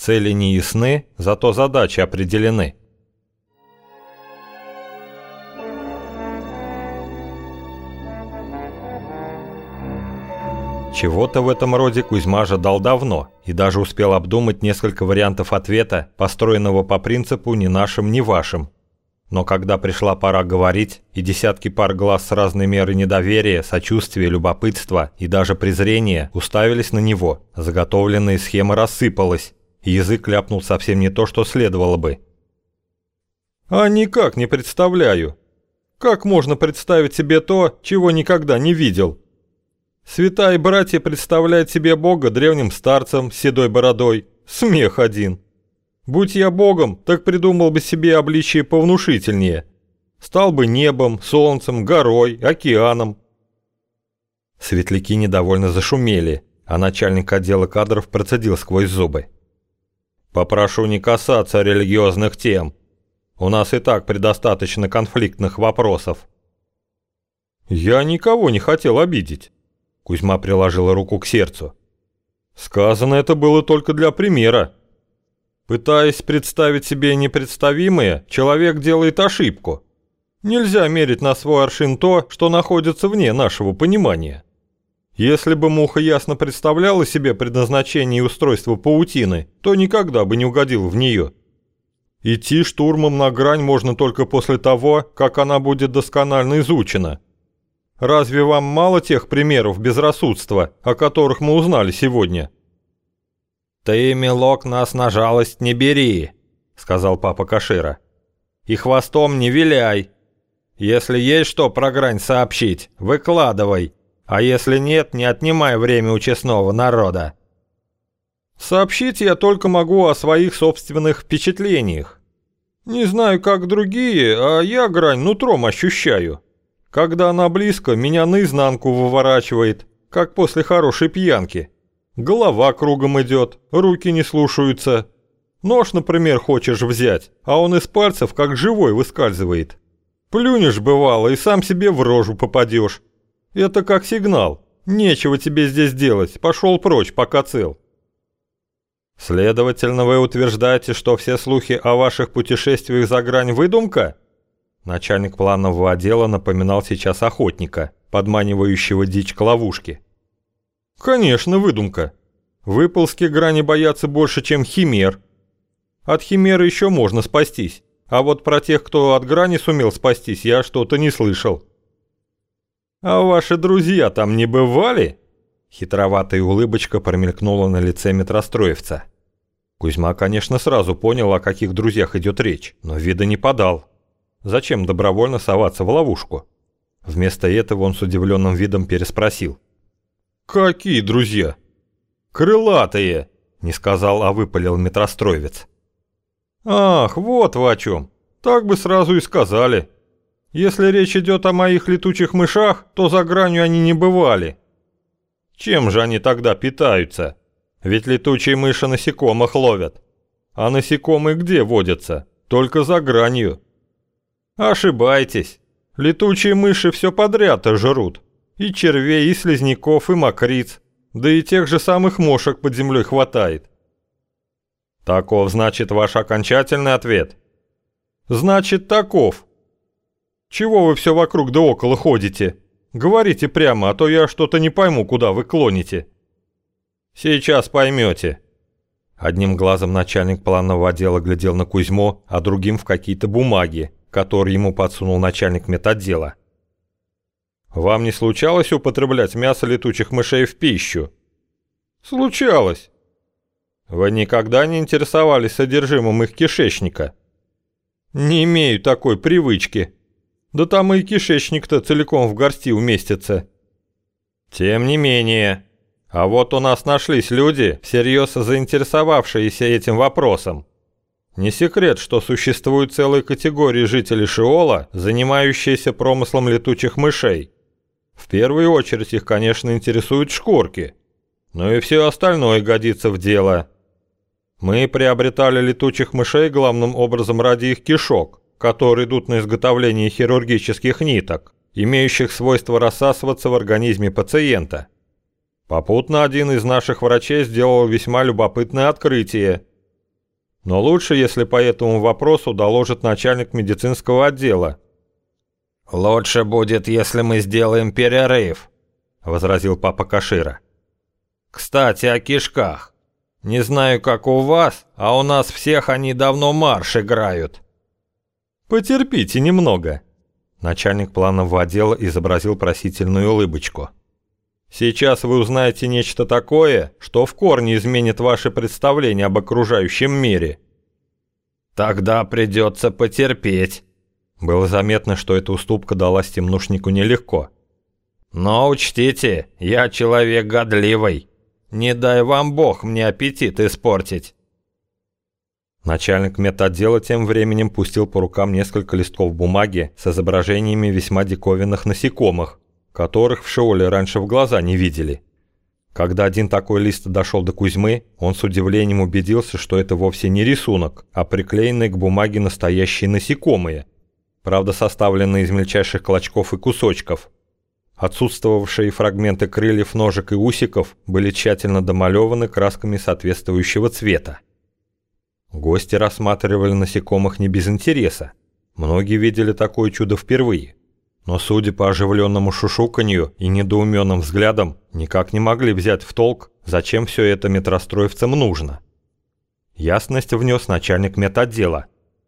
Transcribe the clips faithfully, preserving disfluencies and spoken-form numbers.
Цели не ясны, зато задачи определены. Чего-то в этом роде Кузьма ожидал давно и даже успел обдумать несколько вариантов ответа, построенного по принципу «ни нашим, ни вашим». Но когда пришла пора говорить, и десятки пар глаз с разной мерой недоверия, сочувствия, любопытства и даже презрения уставились на него, заготовленная схема рассыпалась, и язык ляпнул совсем не то, что следовало бы. «А никак не представляю. Как можно представить себе то, чего никогда не видел? Святая братья представляют себе Бога древним старцем с седой бородой. Смех один. Будь я Богом, так придумал бы себе обличие повнушительнее. Стал бы небом, солнцем, горой, океаном». Светляки недовольно зашумели, а начальник отдела кадров процедил сквозь зубы: «Попрошу не касаться религиозных тем. У нас и так предостаточно конфликтных вопросов». «Я никого не хотел обидеть». Кузьма приложил руку к сердцу. «Сказано это было только для примера. Пытаясь представить себе непредставимое, человек делает ошибку. Нельзя мерить на свой аршин то, что находится вне нашего понимания. Если бы муха ясно представляла себе предназначение и устройство паутины, то никогда бы не угодил в нее. Идти штурмом на грань можно только после того, как она будет досконально изучена. Разве вам мало тех примеров безрассудства, о которых мы узнали сегодня?» «Ты, милок, нас на жалость не бери», — сказал папа Кашира. «И хвостом не виляй. Если есть что про грань сообщить, выкладывай, а если нет, не отнимай время у честного народа». «Сообщить я только могу о своих собственных впечатлениях. Не знаю, как другие, а я грань нутром ощущаю. Когда она близко, меня наизнанку выворачивает, как после хорошей пьянки. Голова кругом идет, руки не слушаются. Нож, например, хочешь взять, а он из пальцев как живой выскальзывает. Плюнешь, бывало, и сам себе в рожу попадешь. Это как сигнал. Нечего тебе здесь делать, пошел прочь, пока цел». «Следовательно, вы утверждаете, что все слухи о ваших путешествиях за грань выдумка?» Начальник планового отдела напоминал сейчас охотника, подманивающего дичь к ловушке. «Конечно, выдумка. Выползки грани боятся больше, чем химер. От химеры еще можно спастись, а вот про тех, кто от грани сумел спастись, я что-то не слышал». «А ваши друзья там не бывали?» Хитроватая улыбочка промелькнула на лице метростроевца. Кузьма, конечно, сразу понял, о каких друзьях идет речь, но вида не подал. Зачем добровольно соваться в ловушку? Вместо этого он с удивленным видом переспросил: «Какие друзья?» «Крылатые!» — не сказал, а выпалил метростроевец. «Ах, вот вы о чем. Так бы сразу и сказали. Если речь идет о моих летучих мышах, то за гранью они не бывали. Чем же они тогда питаются? Ведь летучие мыши насекомых ловят. А насекомые где водятся? Только за гранью». «Ошибаетесь. Летучие мыши все подряд-то жрут. И червей, и слизняков, и мокриц. Да и тех же самых мошек под землей хватает». «Таков, значит, ваш окончательный ответ?» «Значит, таков. Чего вы все вокруг да около ходите? Говорите прямо, а то я что-то не пойму, куда вы клоните». «Сейчас поймете». Одним глазом начальник планового отдела глядел на Кузьму, а другим в какие-то бумаги, которые ему подсунул начальник медотдела. «Вам не случалось употреблять мясо летучих мышей в пищу?» «Случалось». «Вы никогда не интересовались содержимым их кишечника?» «Не имею такой привычки. Да там и кишечник-то целиком в горсти уместится». «Тем не менее. А вот у нас нашлись люди, всерьез заинтересовавшиеся этим вопросом. Не секрет, что существует целая категория жителей Шиола, занимающаяся промыслом летучих мышей. В первую очередь их, конечно, интересуют шкурки, но и все остальное годится в дело. Мы приобретали летучих мышей главным образом ради их кишок, которые идут на изготовление хирургических ниток, имеющих свойство рассасываться в организме пациента. Попутно один из наших врачей сделал весьма любопытное открытие. Но лучше, если по этому вопросу доложит начальник медицинского отдела». «Лучше будет, если мы сделаем перерыв», — возразил папа Кашира. «Кстати, о кишках. Не знаю, как у вас, а у нас всех они давно марш играют». «Потерпите немного». Начальник планового отдела изобразил просительную улыбочку. «Сейчас вы узнаете нечто такое, что в корне изменит ваше представление об окружающем мире». «Тогда придется потерпеть». Было заметно, что эта уступка далась темнушнику нелегко. «Но учтите, я человек годливый. Не дай вам Бог мне аппетит испортить». Начальник медотдела тем временем пустил по рукам несколько листков бумаги с изображениями весьма диковинных насекомых, которых в Шеоле раньше в глаза не видели. Когда один такой лист дошел до Кузьмы, он с удивлением убедился, что это вовсе не рисунок, а приклеенные к бумаге настоящие насекомые, правда составленные из мельчайших клочков и кусочков. Отсутствовавшие фрагменты крыльев, ножек и усиков были тщательно домалеваны красками соответствующего цвета. Гости рассматривали насекомых не без интереса. Многие видели такое чудо впервые. Но, судя по оживленному шушуканью и недоуменным взглядам, никак не могли взять в толк, зачем все это метростроевцам нужно. Ясность внес начальник медотдела.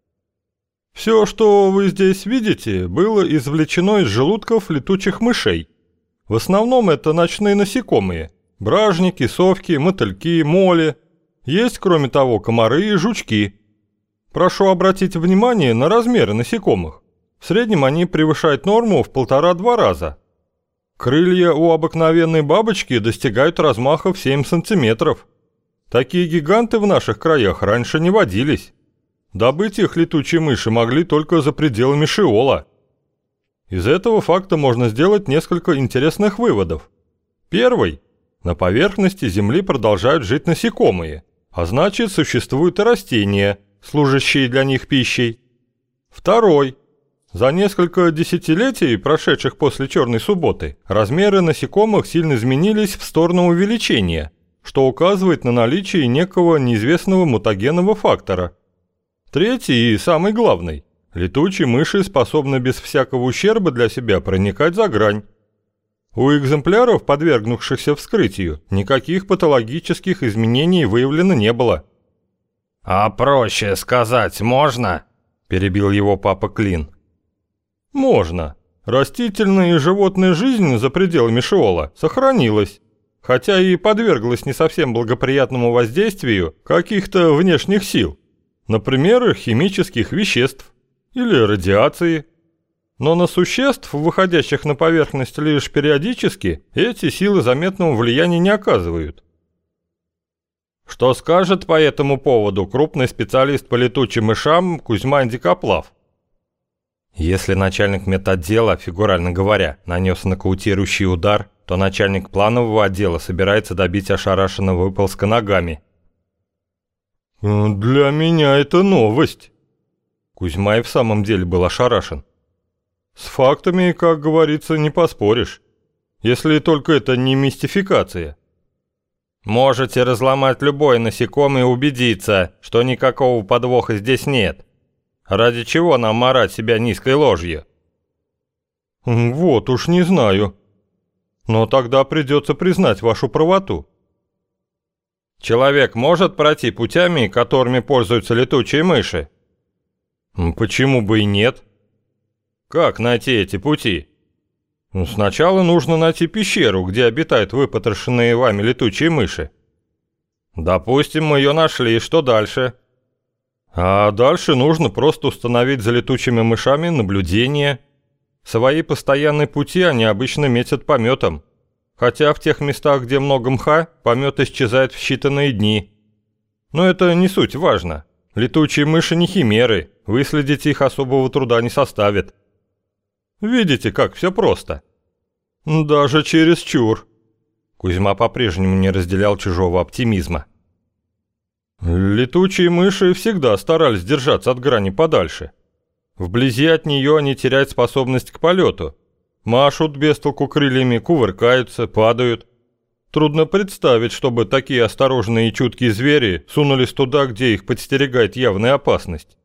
«Все, что вы здесь видите, было извлечено из желудков летучих мышей. В основном это ночные насекомые. Бражники, совки, мотыльки, моли. Есть, кроме того, комары и жучки. Прошу обратить внимание на размеры насекомых. В среднем они превышают норму в полтора-два раза. Крылья у обыкновенной бабочки достигают размаха в семь сантиметров. Такие гиганты в наших краях раньше не водились. Добыть их летучие мыши могли только за пределами Шеола. Из этого факта можно сделать несколько интересных выводов. Первый. На поверхности Земли продолжают жить насекомые, а значит, существуют и растения, служащие для них пищей. Второй. За несколько десятилетий, прошедших после Черной субботы, размеры насекомых сильно изменились в сторону увеличения, что указывает на наличие некого неизвестного мутагенного фактора. Третий и самый главный. Летучие мыши способны без всякого ущерба для себя проникать за грань. У экземпляров, подвергнувшихся вскрытию, никаких патологических изменений выявлено не было. «А проще сказать можно?» – перебил его папа Клин. «Можно. Растительная и животная жизнь за пределами Шеола сохранилась, хотя и подверглась не совсем благоприятному воздействию каких-то внешних сил. Например, химических веществ или радиации. Но на существ, выходящих на поверхность лишь периодически, эти силы заметного влияния не оказывают. Что скажет по этому поводу крупный специалист по летучим мышам Кузьма Андикоплав?» Если начальник медотдела, фигурально говоря, нанес нокаутирующий удар, то начальник планового отдела собирается добить ошарашенного выползка ногами. «Для меня это новость». Кузьма и в самом деле был ошарашен. «С фактами, как говорится, не поспоришь, если только это не мистификация». «Можете разломать любое насекомое и убедиться, что никакого подвоха здесь нет. Ради чего нам марать себя низкой ложью?» «Вот уж не знаю. Но тогда придется признать вашу правоту». «Человек может пройти путями, которыми пользуются летучие мыши?» «Почему бы и нет?» «Как найти эти пути?» «Сначала нужно найти пещеру, где обитают выпотрошенные вами летучие мыши». «Допустим, мы ее нашли, что дальше?» «А дальше нужно просто установить за летучими мышами наблюдение. Свои постоянные пути они обычно метят пометом. Хотя в тех местах, где много мха, помет исчезает в считанные дни. Но это не суть важно. Летучие мыши не химеры, выследить их особого труда не составит. Видите, как все просто? Даже чересчур». Кузьма по-прежнему не разделял чужого оптимизма. «Летучие мыши всегда старались держаться от грани подальше. Вблизи от нее они теряют способность к полету. Машут без толку крыльями, кувыркаются, падают. Трудно представить, чтобы такие осторожные и чуткие звери сунулись туда, где их подстерегает явная опасность.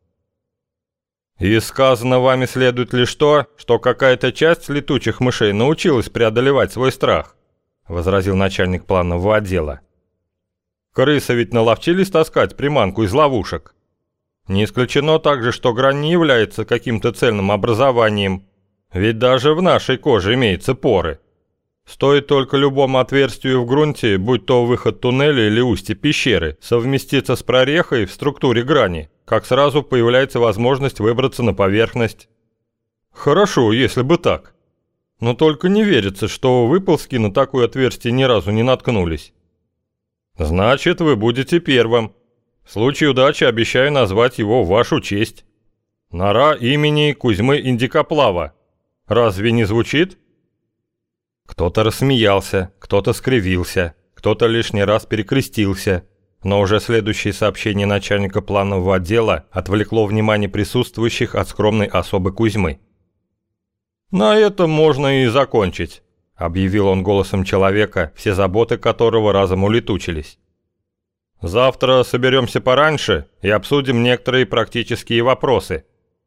Из сказанного вами следует лишь то, что какая-то часть летучих мышей научилась преодолевать свой страх, возразил начальник планового отдела. Крысы ведь наловчились таскать приманку из ловушек. Не исключено также, что грань не является каким-то цельным образованием, ведь даже в нашей коже имеются поры. Стоит только любому отверстию в грунте, будь то выход туннеля или устье пещеры, совместиться с прорехой в структуре грани, как сразу появляется возможность выбраться на поверхность. Хорошо, если бы так. Но только не верится, что выползки на такое отверстие ни разу не наткнулись. Значит, вы будете первым. В случае удачи обещаю назвать его в вашу честь. Нора имени Кузьмы Индикоплава. Разве не звучит? Кто-то рассмеялся, кто-то скривился, кто-то лишний раз перекрестился, но уже следующее сообщение начальника планового отдела отвлекло внимание присутствующих от скромной особы Кузьмы. «На этом можно и закончить», — объявил он голосом человека, все заботы которого разом улетучились. «Завтра соберемся пораньше и обсудим некоторые практические вопросы».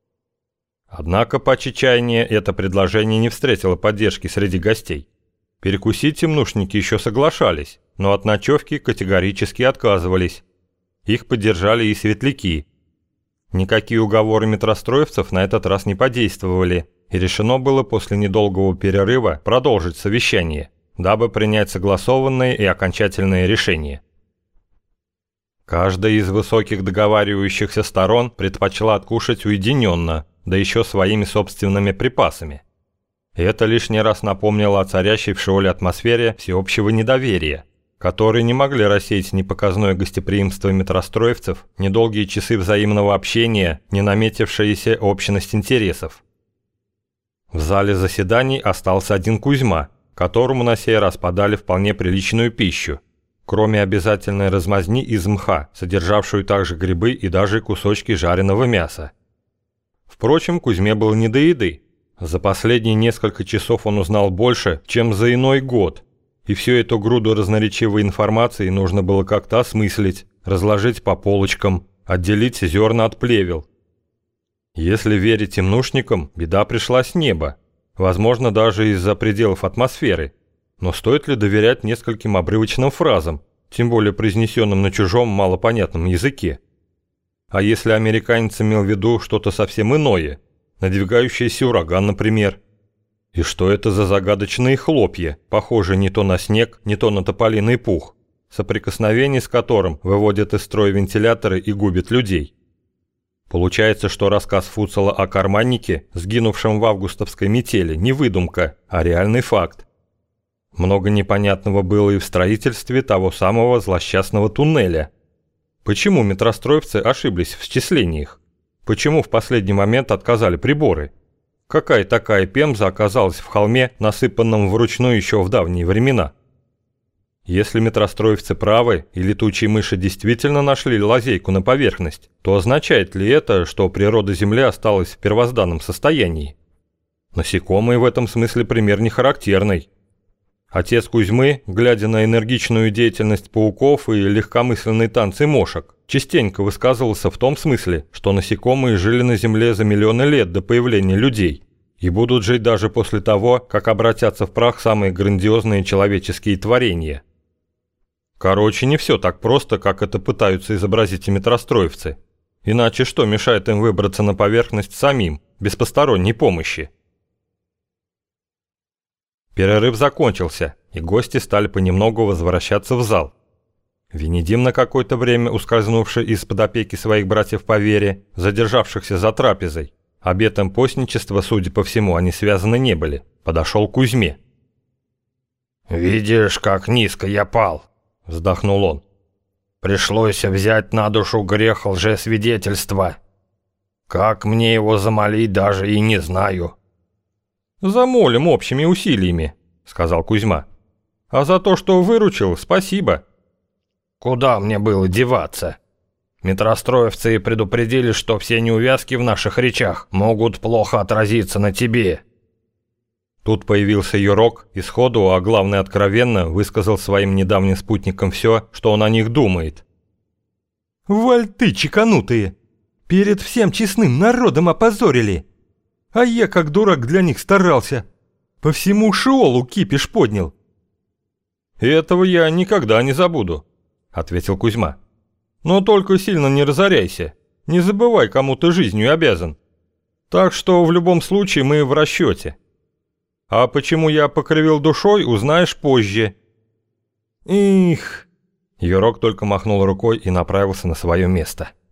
Однако по чечаянию это предложение не встретило поддержки среди гостей. Перекусить темнушники еще соглашались, но от ночевки категорически отказывались. Их поддержали и светляки. Никакие уговоры метростроевцев на этот раз не подействовали, и решено было после недолгого перерыва продолжить совещание, дабы принять согласованное и окончательное решение. Каждая из высоких договаривающихся сторон предпочла откушать уединенно, да еще своими собственными припасами. И это лишний раз напомнило о царящей в Шиоле атмосфере всеобщего недоверия, которые не могли рассеять ни показное гостеприимство метростроевцев, ни долгие часы взаимного общения, ни наметившаяся общность интересов. В зале заседаний остался один Кузьма, которому на сей раз подали вполне приличную пищу, кроме обязательной размазни из мха, содержавшую также грибы и даже кусочки жареного мяса. Впрочем, Кузьме было не до еды. За последние несколько часов он узнал больше, чем за иной год, и всю эту груду разноречивой информации нужно было как-то осмыслить, разложить по полочкам, отделить зерна от плевел. Если верить темнушникам, беда пришла с неба, возможно, даже из-за пределов атмосферы. Но стоит ли доверять нескольким обрывочным фразам, тем более произнесенным на чужом малопонятном языке? А если американец имел в виду что-то совсем иное, надвигающийся ураган, например? И что это за загадочные хлопья, похожие не то на снег, не то на тополиный пух, соприкосновение с которым выводят из строя вентиляторы и губит людей? Получается, что рассказ Фуцела о карманнике, сгинувшем в августовской метели, не выдумка, а реальный факт. Много непонятного было и в строительстве того самого злосчастного туннеля. Почему метростроевцы ошиблись в счислениях? Почему в последний момент отказали приборы? Какая такая Пемза оказалась в холме, насыпанном вручную еще в давние времена? Если метростроевцы правы и летучие мыши действительно нашли лазейку на поверхность, то означает ли это, что природа Земли осталась в первозданном состоянии? Насекомые в этом смысле пример не характерный. Отец Кузьмы, глядя на энергичную деятельность пауков и легкомысленные танцы мошек, частенько высказывался в том смысле, что насекомые жили на Земле за миллионы лет до появления людей и будут жить даже после того, как обратятся в прах самые грандиозные человеческие творения. Короче, не все так просто, как это пытаются изобразить и метростроевцы. Иначе что мешает им выбраться на поверхность самим, без посторонней помощи? Перерыв закончился, и гости стали понемногу возвращаться в зал. Венедим, на какое-то время ускользнувший из-под опеки своих братьев по вере, задержавшихся за трапезой, обетом постничества, судя по всему, они связаны не были, подошел к Кузьме. «Видишь, как низко я пал», — вздохнул он. «Пришлось взять на душу грех лжесвидетельства. Как мне его замолить, даже и не знаю». «Замолим общими усилиями», — сказал Кузьма. «А за то, что выручил, спасибо». «Куда мне было деваться? Метростроевцы предупредили, что все неувязки в наших речах могут плохо отразиться на тебе». Тут появился Юрок и сходу, а главное откровенно, высказал своим недавним спутникам все, что он о них думает. «Вальты чеканутые! Перед всем честным народом опозорили! А я, как дурак, для них старался! По всему Шиолу кипиш поднял!» «Этого я никогда не забуду», — ответил Кузьма. «Но только сильно не разоряйся, не забывай, кому ты жизнью обязан. Так что в любом случае мы в расчете. А почему я покривил душой, узнаешь позже». «Их!» Юрок только махнул рукой и направился на свое место.